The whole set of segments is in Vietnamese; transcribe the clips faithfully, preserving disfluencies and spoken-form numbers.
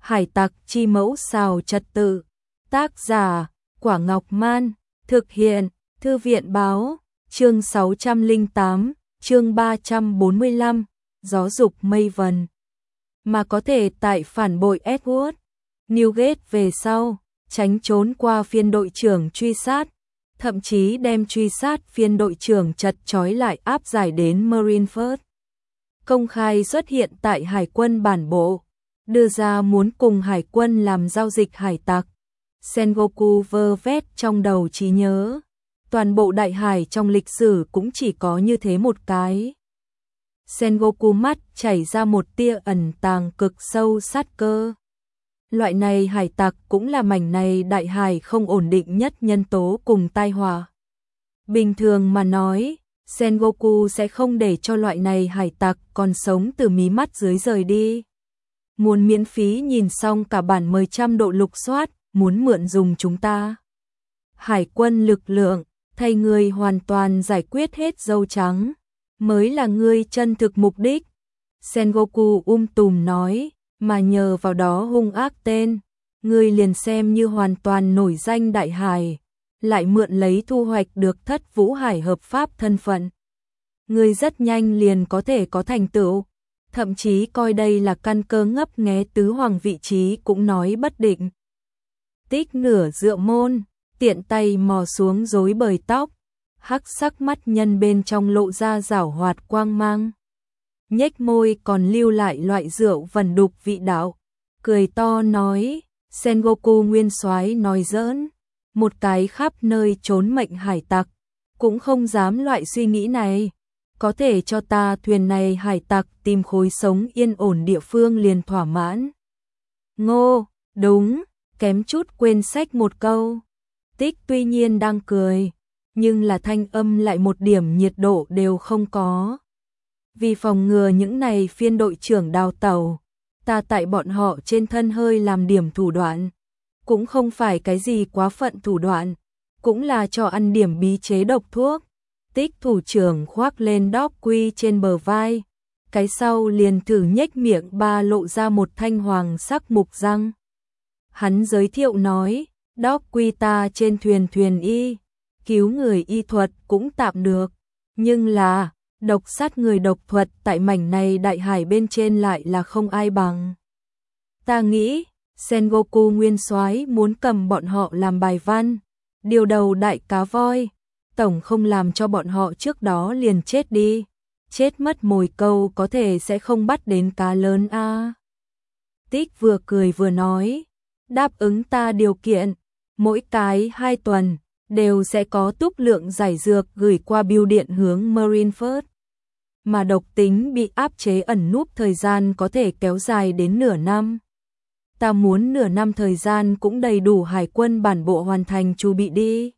Hải tặc chi mẫu xào trật tự. Tác giả, Quả Ngọc Man. Thực hiện, Thư viện Báo. Chương sáu trăm lẻ tám, chương ba trăm bốn mươi lăm, gió dục mây vần. Mà có thể tại phản bội Edward Newgate về sau, tránh trốn qua phiên đội trưởng truy sát, thậm chí đem truy sát phiên đội trưởng chặt trói lại áp giải đến Marineford. Công khai xuất hiện tại hải quân bản bộ, đưa ra muốn cùng hải quân làm giao dịch hải tặc. Sengoku vơ vét trong đầu trí nhớ, toàn bộ đại hải trong lịch sử cũng chỉ có như thế một cái. Sengoku mắt chảy ra một tia ẩn tàng cực sâu sát cơ. Loại này hải tặc cũng là mảnh này đại hải không ổn định nhất nhân tố cùng tai họa. Bình thường mà nói, Sengoku sẽ không để cho loại này hải tặc còn sống từ mí mắt dưới rời đi. Muốn miễn phí nhìn xong cả bản mười trăm độ lục soát, muốn mượn dùng chúng ta. Hải quân lực lượng, thay người hoàn toàn giải quyết hết dâu trắng, mới là ngươi chân thực mục đích. Sengoku um tùm nói, mà nhờ vào đó hung ác tên, ngươi liền xem như hoàn toàn nổi danh đại hải, lại mượn lấy thu hoạch được Thất Vũ Hải hợp pháp thân phận. Ngươi rất nhanh liền có thể có thành tựu, thậm chí coi đây là căn cơ ngấp nghé tứ hoàng vị trí cũng nói bất định. Tích nửa dựa môn, tiện tay mò xuống rối bời tóc, hắc sắc mắt nhân bên trong lộ ra giảo hoạt quang mang. Nhếch môi còn lưu lại loại rượu vần đục vị đạo, cười to nói, Sengoku nguyên soái nói giỡn, một cái khắp nơi trốn mệnh hải tặc, cũng không dám loại suy nghĩ này, có thể cho ta thuyền này hải tặc tìm khối sống yên ổn địa phương liền thỏa mãn. Ngô, đúng, kém chút quên sách một câu. Tích tuy nhiên đang cười, nhưng là thanh âm lại một điểm nhiệt độ đều không có. Vì phòng ngừa những này phiên đội trưởng đào tẩu, ta tại bọn họ trên thân hơi làm điểm thủ đoạn, cũng không phải cái gì quá phận thủ đoạn, cũng là cho ăn điểm bí chế độc thuốc. Tích thủ trưởng khoác lên đóc quy trên bờ vai, cái sau liền thử nhếch miệng ba lộ ra một thanh hoàng sắc mục răng. Hắn giới thiệu nói, đóc quy ta trên thuyền thuyền y, cứu người y thuật cũng tạm được, nhưng là độc sát người độc thuật tại mảnh này đại hải bên trên lại là không ai bằng. Ta nghĩ, Sengoku nguyên soái muốn cầm bọn họ làm bài văn, điều đầu đại cá voi, tổng không làm cho bọn họ trước đó liền chết đi, chết mất mồi câu có thể sẽ không bắt đến cá lớn a. À. Tích vừa cười vừa nói, đáp ứng ta điều kiện, mỗi cái hai tuần đều sẽ có túc lượng giải dược gửi qua bưu điện hướng Marineford. Mà độc tính bị áp chế ẩn núp thời gian có thể kéo dài đến nửa năm. Ta muốn nửa năm thời gian cũng đầy đủ hải quân bản bộ hoàn thành chu bị đi.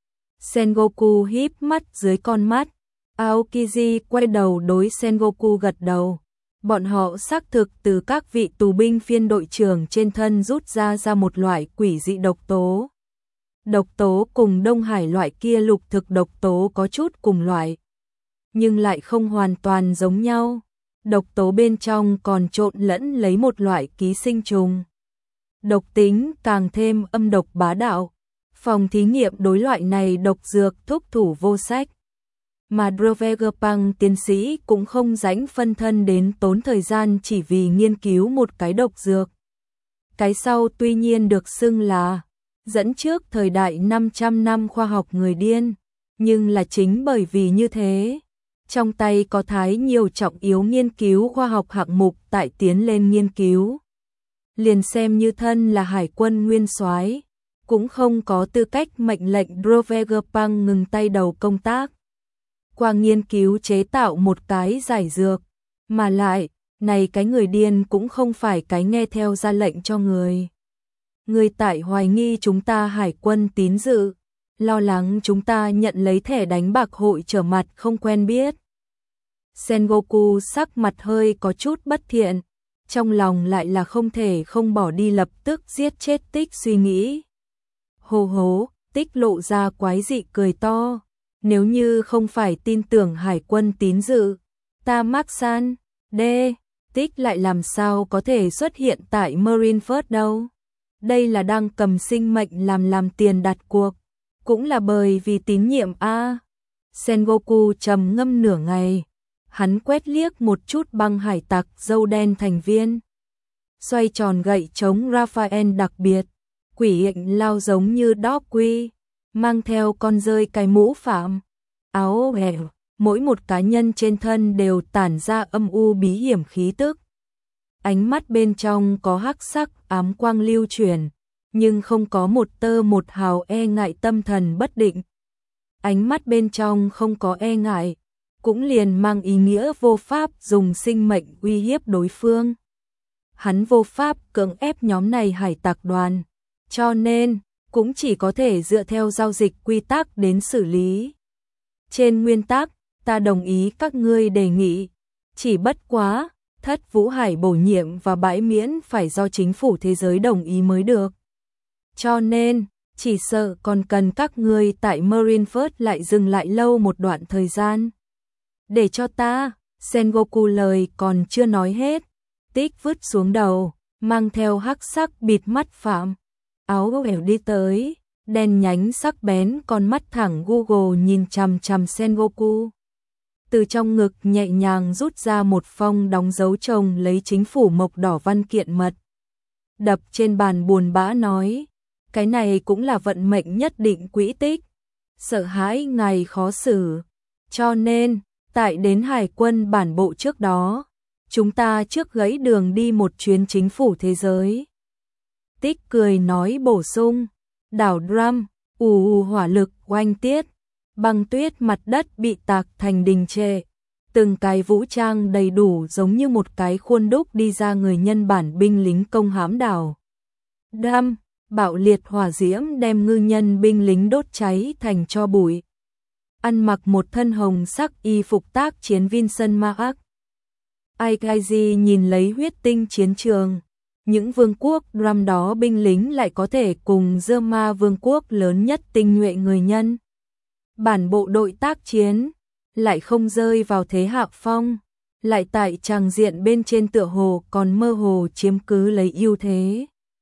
Sengoku híp mắt dưới con mắt, Aokiji quay đầu đối Sengoku gật đầu. Bọn họ xác thực từ các vị tù binh phiên đội trưởng trên thân rút ra ra một loại quỷ dị độc tố. Độc tố cùng Đông Hải loại kia lục thực độc tố có chút cùng loại, nhưng lại không hoàn toàn giống nhau. Độc tố bên trong còn trộn lẫn lấy một loại ký sinh trùng. Độc tính càng thêm âm độc bá đạo. Phòng thí nghiệm đối loại này độc dược thúc thủ vô sách. Mà Vegapunk tiến sĩ cũng không rảnh phân thân đến tốn thời gian chỉ vì nghiên cứu một cái độc dược. Cái sau tuy nhiên được xưng là dẫn trước thời đại năm trăm năm khoa học người điên, nhưng là chính bởi vì như thế, trong tay có thái nhiều trọng yếu nghiên cứu khoa học hạng mục tại tiến lên nghiên cứu. Liền xem như thân là hải quân nguyên soái, cũng không có tư cách mệnh lệnh Vegapunk ngừng tay đầu công tác. Qua nghiên cứu chế tạo một cái giải dược, mà lại, này cái người điên cũng không phải cái nghe theo ra lệnh cho người. Người tại hoài nghi chúng ta hải quân tín dự, lo lắng chúng ta nhận lấy thẻ đánh bạc hội trở mặt không quen biết. Sengoku sắc mặt hơi có chút bất thiện, trong lòng lại là không thể không bỏ đi lập tức giết chết Tích suy nghĩ. Hô hố, Tích lộ ra quái dị cười to, nếu như không phải tin tưởng hải quân tín dự, ta mắc san, đê, Tích lại làm sao có thể xuất hiện tại Marineford đâu. Đây là đang cầm sinh mệnh làm làm tiền đặt cuộc. Cũng là bởi vì tín nhiệm a. Sengoku trầm ngâm nửa ngày. Hắn quét liếc một chút băng hải tặc dâu đen thành viên. Xoay tròn gậy chống Raphael đặc biệt. Quỷ ảnh lao giống như Doggy, mang theo con rơi cái mũ phạm. Áo hẻo, mỗi một cá nhân trên thân đều tản ra âm u bí hiểm khí tức. Ánh mắt bên trong có hắc sắc ám quang lưu chuyển, nhưng không có một tơ một hào e ngại tâm thần bất định. Ánh mắt bên trong không có e ngại, cũng liền mang ý nghĩa vô pháp dùng sinh mệnh uy hiếp đối phương. Hắn vô pháp cưỡng ép nhóm này hải tặc đoàn, cho nên cũng chỉ có thể dựa theo giao dịch quy tắc đến xử lý. Trên nguyên tắc, ta đồng ý các ngươi đề nghị, chỉ bất quá, Thất Vũ Hải bổ nhiệm và bãi miễn phải do chính phủ thế giới đồng ý mới được. Cho nên, chỉ sợ còn cần các ngươi tại Marineford lại dừng lại lâu một đoạn thời gian. Để cho ta, Sengoku lời còn chưa nói hết, Tích vứt xuống đầu, mang theo hắc sắc bịt mắt phạm. Áo ẻo đi tới, đen nhánh sắc bén con mắt thẳng Google nhìn chằm chằm Sengoku. Từ trong ngực nhẹ nhàng rút ra một phong đóng dấu chồng lấy chính phủ mộc đỏ văn kiện mật. Đập trên bàn buồn bã nói, cái này cũng là vận mệnh nhất định quỹ tích. Sợ hãi ngài khó xử. Cho nên, tại đến hải quân bản bộ trước đó, chúng ta trước gãy đường đi một chuyến chính phủ thế giới. Tích cười nói bổ sung, đảo Drum, ù ù hỏa lực oanh tiết, băng tuyết mặt đất bị tạc thành đình trệ. Từng cái vũ trang đầy đủ giống như một cái khuôn đúc đi ra người nhân bản binh lính công hãm đảo. Drum, bạo liệt hỏa diễm đem ngư nhân binh lính đốt cháy thành tro bụi. Ăn mặc một thân hồng sắc y phục tác chiến Vincent Mark. Aikaiji nhìn lấy huyết tinh chiến trường. Những vương quốc Drum đó binh lính lại có thể cùng Dơ-ma vương quốc lớn nhất tinh nhuệ người nhân. Bản bộ đội tác chiến lại không rơi vào thế hạ phong, lại tại tràng diện bên trên tựa hồ còn mơ hồ chiếm cứ lấy ưu thế.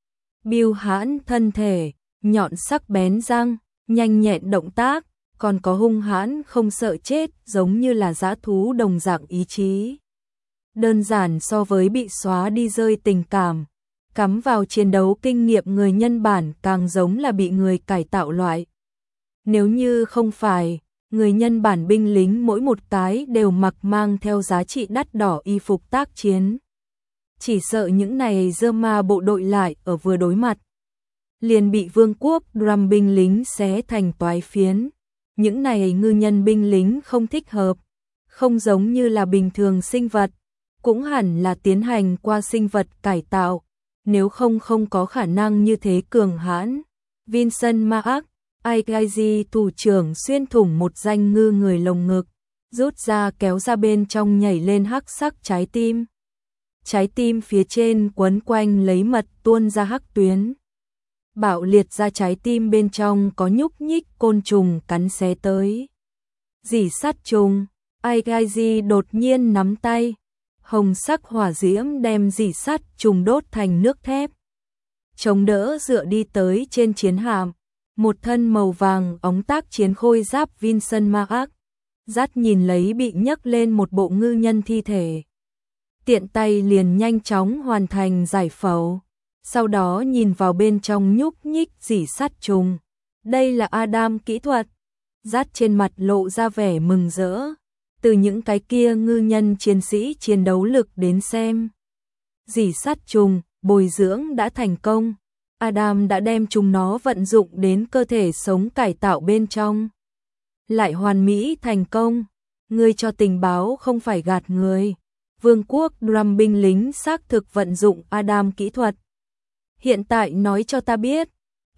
Bưu hãn thân thể, nhọn sắc bén răng, nhanh nhẹn động tác, còn có hung hãn không sợ chết giống như là dã thú đồng dạng ý chí. Đơn giản so với bị xóa đi rơi tình cảm, cắm vào chiến đấu kinh nghiệm người nhân bản càng giống là bị người cải tạo loại. Nếu như không phải, người nhân bản binh lính mỗi một cái đều mặc mang theo giá trị đắt đỏ y phục tác chiến. Chỉ sợ những này Dơ-ma bộ đội lại ở vừa đối mặt, liền bị vương quốc Drum binh lính xé thành toái phiến. Những này ngư nhân binh lính không thích hợp, không giống như là bình thường sinh vật, cũng hẳn là tiến hành qua sinh vật cải tạo, nếu không không có khả năng như thế cường hãn. Vincent Mark, Aikaiji thủ trưởng xuyên thủng một danh ngư người lồng ngực, rút ra kéo ra bên trong nhảy lên hắc sắc trái tim. Trái tim phía trên quấn quanh lấy mật tuôn ra hắc tuyến. Bạo liệt ra trái tim bên trong có nhúc nhích côn trùng cắn xé tới. Dỉ sắt trùng, Aikaiji đột nhiên nắm tay. Hồng sắc hỏa diễm đem dỉ sắt trùng đốt thành nước thép. Chống đỡ dựa đi tới trên chiến hạm. Một thân màu vàng ống tác chiến khôi giáp Vincent Mark. Dắt nhìn lấy bị nhấc lên một bộ ngư nhân thi thể. Tiện tay liền nhanh chóng hoàn thành giải phẫu. Sau đó nhìn vào bên trong nhúc nhích dỉ sắt trùng. Đây là Adam kỹ thuật. Dắt trên mặt lộ ra vẻ mừng rỡ. Từ những cái kia ngư nhân chiến sĩ chiến đấu lực đến xem. Dỉ sắt trùng, bồi dưỡng đã thành công. Adam đã đem chúng nó vận dụng đến cơ thể sống cải tạo bên trong. Lại hoàn mỹ thành công. Ngươi cho tình báo không phải gạt người. Vương quốc Drum binh lính xác thực vận dụng Adam kỹ thuật. Hiện tại nói cho ta biết,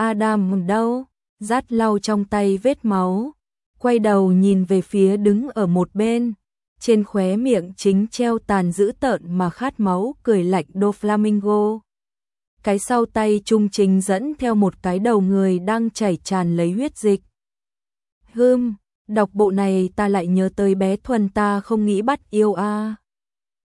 Adam đâu? Dắt lau trong tay vết máu, quay đầu nhìn về phía đứng ở một bên, trên khóe miệng chính treo tàn dữ tợn mà khát máu cười lạnh Doflamingo. Cái sau tay trung trình dẫn theo một cái đầu người đang chảy tràn lấy huyết dịch. Hừm, đọc bộ này ta lại nhớ tới bé Thuần ta không nghĩ bắt yêu a. À.